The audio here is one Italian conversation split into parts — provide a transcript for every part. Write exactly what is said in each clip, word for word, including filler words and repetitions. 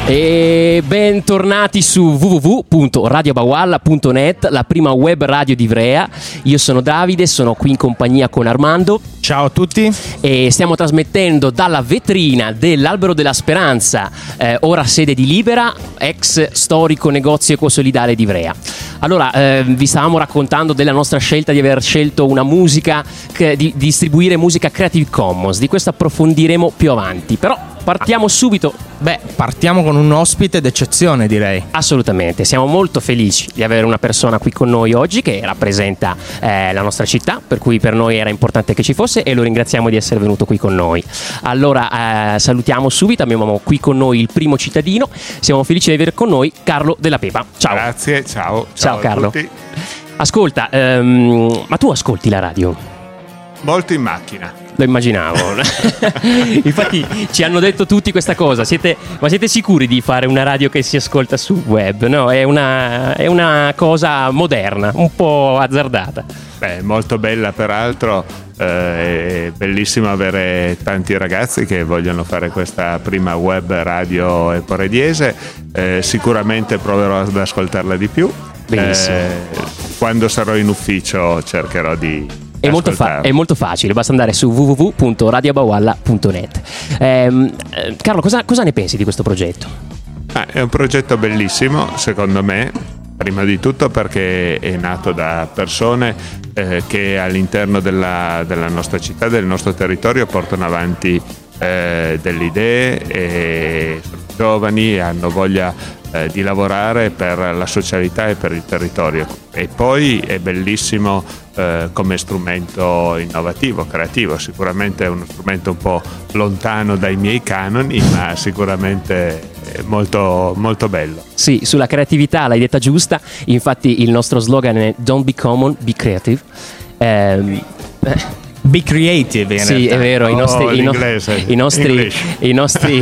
E bentornati su w w w punto radio bawalla punto net, la prima web radio di Ivrea. Io sono Davide, sono qui in compagnia con Armando. Ciao a tutti. E stiamo trasmettendo dalla vetrina dell'Albero della Speranza, eh, ora sede di Libera, ex storico negozio ecosolidale di Ivrea. Allora, eh, vi stavamo raccontando della nostra scelta di aver scelto una musica, che, di, di distribuire musica Creative Commons. Di questo approfondiremo più avanti, però partiamo subito. Beh, partiamo con un ospite d'eccezione, direi. Assolutamente, siamo molto felici di avere una persona qui con noi oggi che rappresenta eh, la nostra città, per cui per noi era importante che ci fosse e lo ringraziamo di essere venuto qui con noi. Allora, eh, salutiamo subito, abbiamo qui con noi il primo cittadino, siamo felici di avere con noi Carlo Della Pepa. Ciao. Grazie, ciao. Ciao, ciao Carlo. A tutti. Ascolta, ehm, ma tu ascolti la radio? Molto in macchina. Lo immaginavo. Infatti ci hanno detto tutti questa cosa. Siete, ma siete sicuri di fare una radio che si ascolta sul web? No, è una, è una cosa moderna, un po' azzardata. Beh, molto bella peraltro. Eh, è bellissimo avere tanti ragazzi che vogliono fare questa prima web radio eporediese. Eh, sicuramente proverò ad ascoltarla di più. Benissimo. Eh, quando sarò in ufficio cercherò di È molto, fa- è molto facile, basta andare su w w w punto radio bawalla punto net. Ehm, eh, Carlo, cosa, cosa ne pensi di questo progetto? Ah, è un progetto bellissimo, secondo me, prima di tutto perché è nato da persone eh, che all'interno della, della nostra città, del nostro territorio, portano avanti eh, delle idee e sono giovani e hanno voglia eh, di lavorare per la socialità e per il territorio. E poi è bellissimo eh, come strumento innovativo, creativo. Sicuramente è uno strumento un po' lontano dai miei canoni, ma sicuramente è molto, molto bello. Sì, sulla creatività l'hai detta giusta. Infatti il nostro slogan è Don't be common, be creative. Ehm, Be creative, in sì, realtà. è vero, i nostri, oh, i, no- i nostri, i nostri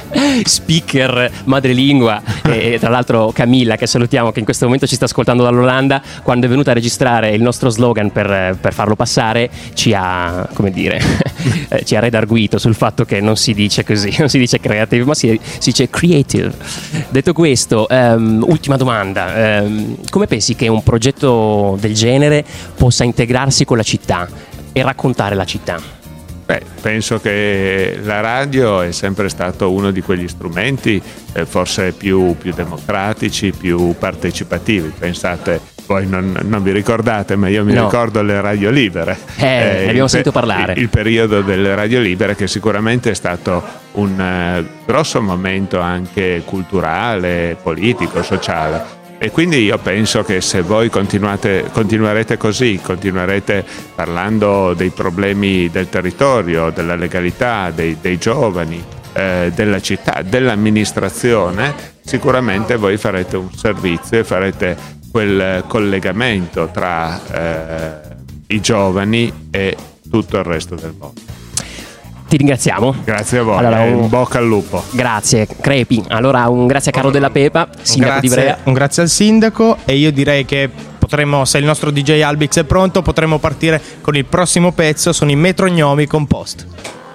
speaker madrelingua e tra l'altro Camilla, che salutiamo, che in questo momento ci sta ascoltando dall'Olanda, quando è venuta a registrare il nostro slogan per, per farlo passare, ci ha, come dire, ci ha redarguito sul fatto che non si dice così, non si dice creative, ma si, si dice creative. Detto questo, um, ultima domanda, um, come pensi che un progetto del genere possa integrarsi con la città e raccontare la città? Beh, penso che la radio è sempre stato uno di quegli strumenti eh, forse più, più democratici, più partecipativi. Pensate, voi non, non vi ricordate, ma io mi no. ricordo le radio libere. Eh, eh, ne abbiamo sentito parlare. Il, il periodo delle radio libere, che sicuramente è stato un uh, grosso momento anche culturale, politico, sociale. E quindi io penso che se voi continuate, continuerete così, continuerete parlando dei problemi del territorio, della legalità, dei, dei giovani, eh, della città, dell'amministrazione, sicuramente voi farete un servizio e farete quel collegamento tra eh, i giovani e tutto il resto del mondo. Ti ringraziamo. Grazie a voi, allora, un... in bocca al lupo. Grazie, crepi. Allora un grazie a Carlo Della Pepa, sindaco grazie, di Ivrea. Un grazie al sindaco, e io direi che potremmo, se il nostro D J Albix è pronto, potremmo partire con il prossimo pezzo. Sono i Metrognomi con Post.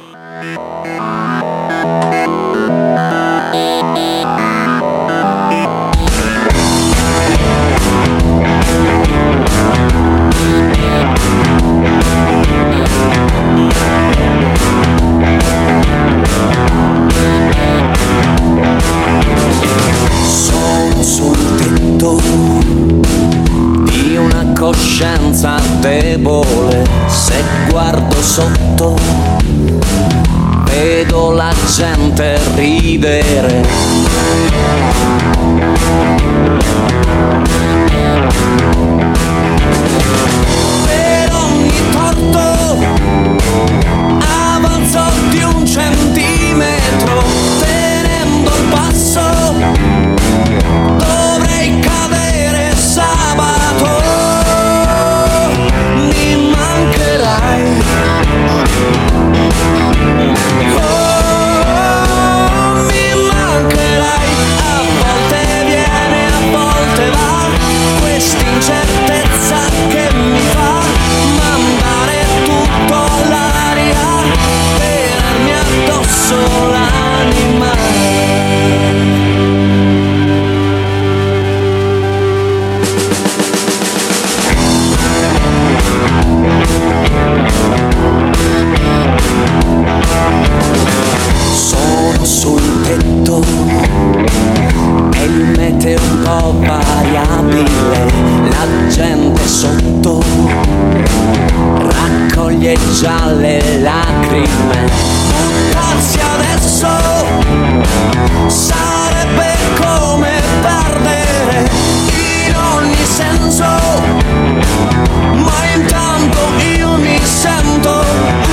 Coscienza debole, se guardo sotto vedo la gente ridere. Per ogni torto avanzo di un centimetro, tenendo il passo dovrei cadere sabato. Oh, mi mancherai, a volte viene, a volte fermarsi adesso sarebbe come perdere in ogni senso, ma intanto io mi sento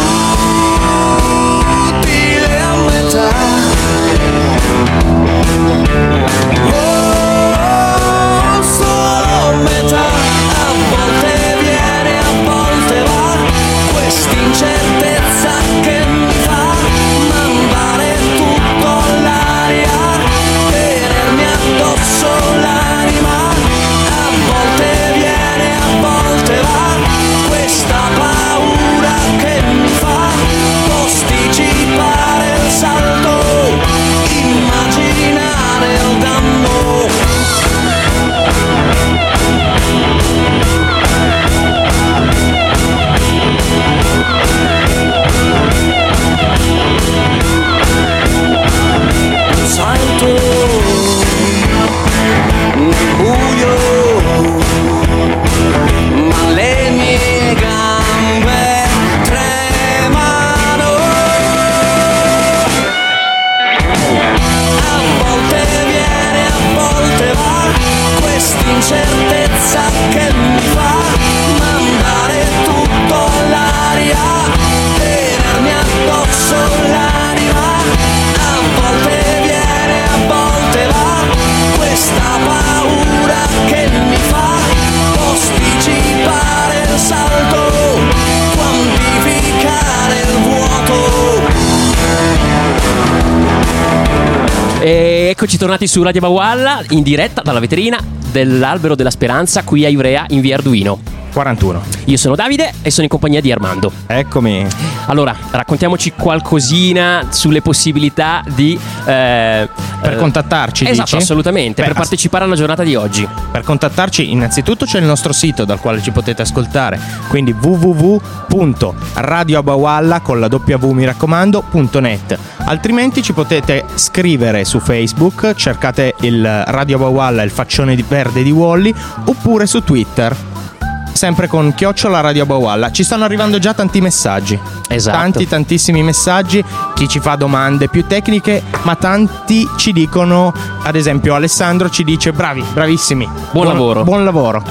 utile a metà. Oh, solo metà, a volte viene, a volte va, quest'incertezza che mi fa mandare tutto all'aria, tenermi addosso l'anima, a volte viene, a volte va, questa paura che mi fa posticipare il salto, immaginare il danno. Un salto nel buio, ma le mie gambe tremano. A volte viene, a volte va, quest'incertezza che mi fa mandare tutto all'aria, tenermi addosso l'anima, a volte viene, a volte va, questa paura che mi fa posticipare il salto, quantificare il vuoto. E eccoci tornati su Radio Bawalla in diretta dalla vetrina dell'Albero della Speranza qui a Ivrea in via Arduino quarantuno. Io sono Davide e sono in compagnia di Armando. Eccomi. Allora, raccontiamoci qualcosina sulle possibilità di eh, Per eh, contattarci, esatto, dici? assolutamente, Beh, per partecipare alla giornata di oggi. Per contattarci innanzitutto c'è il nostro sito dal quale ci potete ascoltare, quindi w w w punto radio bawalla con la W mi raccomando punto net. Altrimenti ci potete scrivere su Facebook, cercate il Radio Bawalla, il faccione di verde di Wally, oppure su Twitter, sempre con chiocciola Radio Bawalla. Ci stanno arrivando già tanti messaggi. Esatto. Tanti, tantissimi messaggi. Chi ci fa domande più tecniche, ma tanti ci dicono, ad esempio Alessandro ci dice bravi, bravissimi. Buon lavoro. Buon lavoro.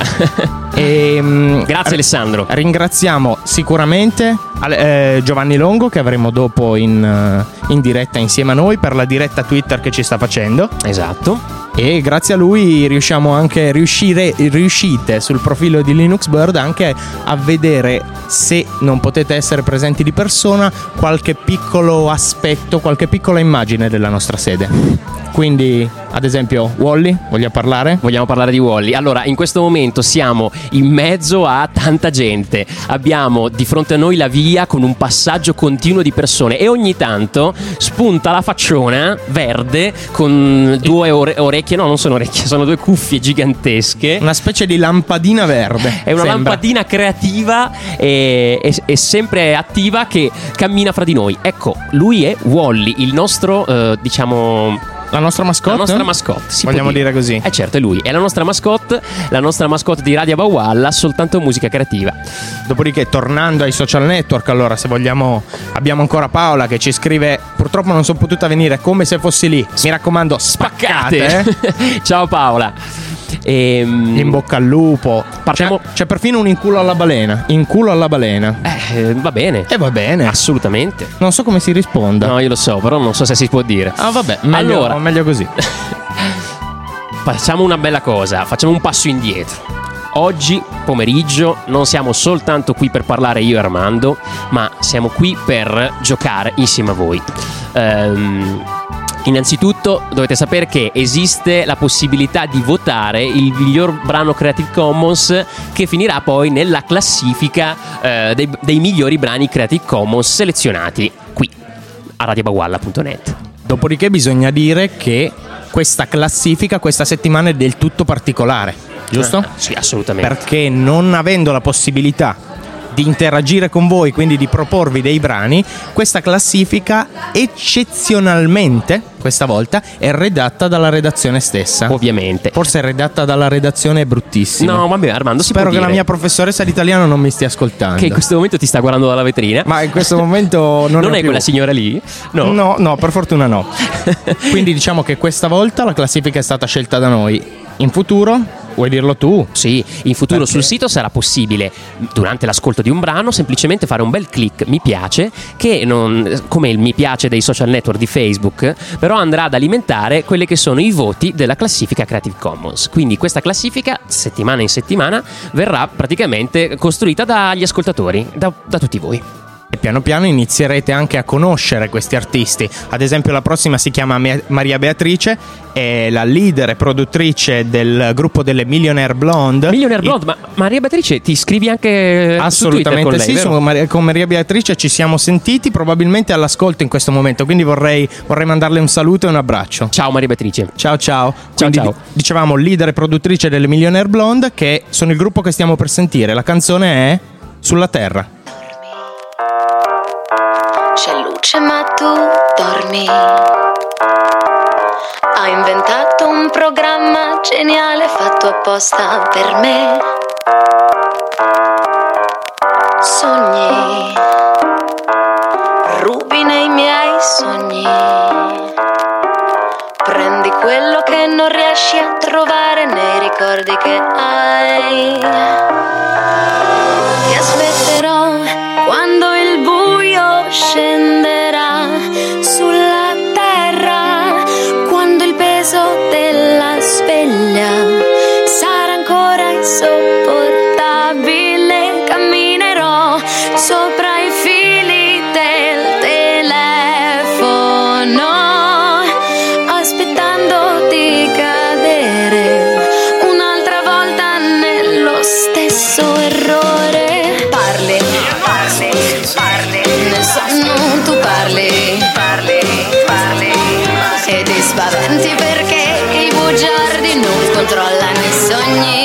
E, mh, Grazie Alessandro. Ringraziamo sicuramente eh, Giovanni Longo, che avremo dopo in, uh, in diretta insieme a noi per la diretta Twitter che ci sta facendo. Esatto. E grazie a lui riusciamo anche riuscire, riuscite sul profilo di Linux Bird anche a vedere, se non potete essere presenti di persona, qualche piccolo aspetto, qualche piccola immagine della nostra sede. Quindi, ad esempio, Wally, vogliamo parlare? Vogliamo parlare di Wally. Allora, in questo momento siamo in mezzo a tanta gente. Abbiamo di fronte a noi la via con un passaggio continuo di persone e ogni tanto spunta la facciona verde con due ore- orecchie, no, non sono orecchie, sono due cuffie gigantesche. Una specie di lampadina verde. È una sembra. lampadina creativa e, e, e sempre attiva che cammina fra di noi. Ecco, lui è Wally, il nostro, eh, diciamo... La nostra mascotte? La nostra mascotte, si Vogliamo può dire così? Eh certo, è lui, è la nostra mascotte, la nostra mascotte di Radio Bawalla, soltanto musica creativa. Dopodiché, tornando ai social network, allora, se vogliamo, abbiamo ancora Paola che ci scrive: purtroppo non sono potuta venire, come se fossi lì. Mi raccomando, spaccate. Spaccate. Ciao Paola. Ehm, In bocca al lupo. Partiamo- C'è, c'è perfino un in culo alla balena. In culo alla balena. eh, va bene. E va bene. Assolutamente. Non so come si risponda. No, io lo so, però non so se si può dire. Ah, vabbè, meglio, Allora. meglio così. Facciamo una bella cosa, facciamo un passo indietro. Oggi pomeriggio non siamo soltanto qui per parlare io e Armando, ma siamo qui per giocare insieme a voi. Ehm, innanzitutto dovete sapere che esiste la possibilità di votare il miglior brano Creative Commons, che finirà poi nella classifica eh, dei, dei migliori brani Creative Commons selezionati qui a radio bawalla punto net. Dopodiché bisogna dire che questa classifica questa settimana è del tutto particolare, giusto? Eh, sì, assolutamente. Perché non avendo la possibilità di interagire con voi, quindi di proporvi dei brani, questa classifica eccezionalmente, questa volta, è redatta dalla redazione stessa. Ovviamente. Forse è redatta dalla redazione è bruttissimo. No, vabbè, Armando, si Spero può che dire la mia professoressa di italiano non mi stia ascoltando. che in questo momento ti sta guardando dalla vetrina. Ma in questo momento non, non ne ho è più. quella signora lì? No. No, no, per fortuna no. Quindi diciamo che questa volta la classifica è stata scelta da noi. In futuro, vuoi dirlo tu? Sì, in futuro Perché? sul sito sarà possibile, durante l'ascolto di un brano, semplicemente fare un bel click mi piace, che non, come il mi piace dei social network di Facebook, però andrà ad alimentare quelli che sono i voti della classifica Creative Commons. Quindi questa classifica, settimana in settimana, verrà praticamente costruita dagli ascoltatori, da, da tutti voi. E piano piano inizierete anche a conoscere questi artisti. Ad esempio la prossima si chiama Mia- Maria Beatrice, è la leader e produttrice del gruppo delle Millionaire Blonde. Millionaire Blonde, ma Maria Beatrice ti iscrivi anche Assolutamente su Twitter con lei, sì, vero? su Maria- con Maria Beatrice ci siamo sentiti, probabilmente all'ascolto in questo momento, quindi vorrei, vorrei mandarle un saluto e un abbraccio. Ciao Maria Beatrice. Ciao ciao. Quindi ciao. di- dicevamo leader e produttrice delle Millionaire Blonde, che sono il gruppo che stiamo per sentire. La canzone è Sulla Terra. C'è luce ma tu dormi. Hai inventato un programma geniale fatto apposta per me. Sogni, rubi nei miei sogni. Prendi quello che non riesci a trovare nei ricordi che hai. Ti aspetterò quando il buio scenderà sulla terra, quando il peso della sveglia sarà ancora insopportabile. Camminerò sopra i fili del telefono, aspettando di cadere un'altra volta nello stesso errore. Parli, parli, parli, nel sonno tu parli, parli, parli, e ti spaventi perché i bugiardi non controllano i sogni.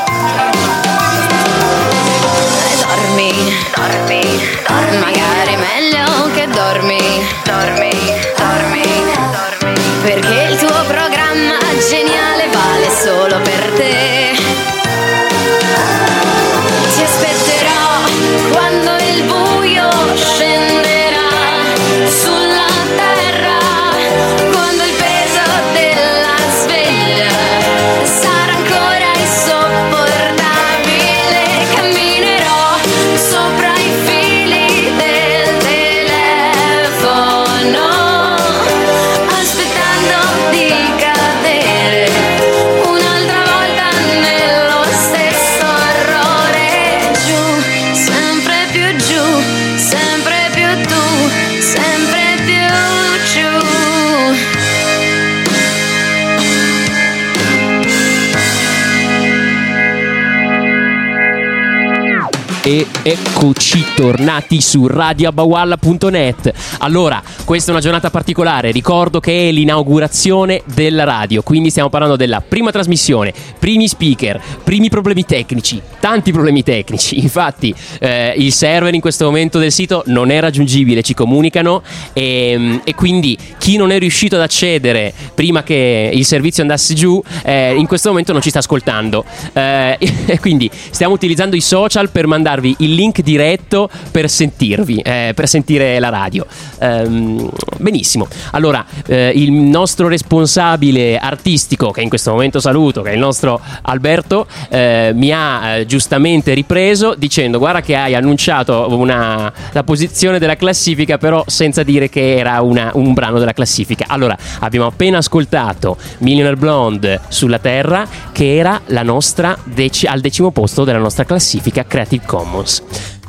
E dormi, dormi, dormi, magari meglio che dormi, dormi, dormi, dormi, perché il tuo programma geniale vale solo per te. Ti aspetterò quando il buio scenderà sulla terra, quando il peso della sveglia sarà ancora insopportabile. Camminerò sopra i fili del telefono, aspettando di cadere un'altra volta nello stesso errore. Giù, sempre più giù, sempre più tu, sempre più giù. E eccoci tornati su radio abawalla punto net. Allora, questa è una giornata particolare, ricordo che è l'inaugurazione della radio, quindi stiamo parlando della prima trasmissione, primi speaker, primi problemi tecnici, tanti problemi tecnici. Infatti eh, il server in questo momento del sito non è raggiungibile, ci comunicano, e, e quindi chi non è riuscito ad accedere prima che il servizio andasse giù eh, in questo momento non ci sta ascoltando, eh, e quindi stiamo utilizzando i social per mandarvi il link diretto per sentirvi, eh, per sentire la radio. Ehm, benissimo. Allora, eh, il nostro responsabile artistico, che in questo momento saluto, che è il nostro Alberto, eh, mi ha eh, giustamente ripreso dicendo: guarda che hai annunciato una, la posizione della classifica, però senza dire che era una, un brano della classifica. Allora, abbiamo appena ascoltato Millionaire Blonde, Sulla Terra, che era la nostra dec- al decimo posto della nostra classifica Creative Commons.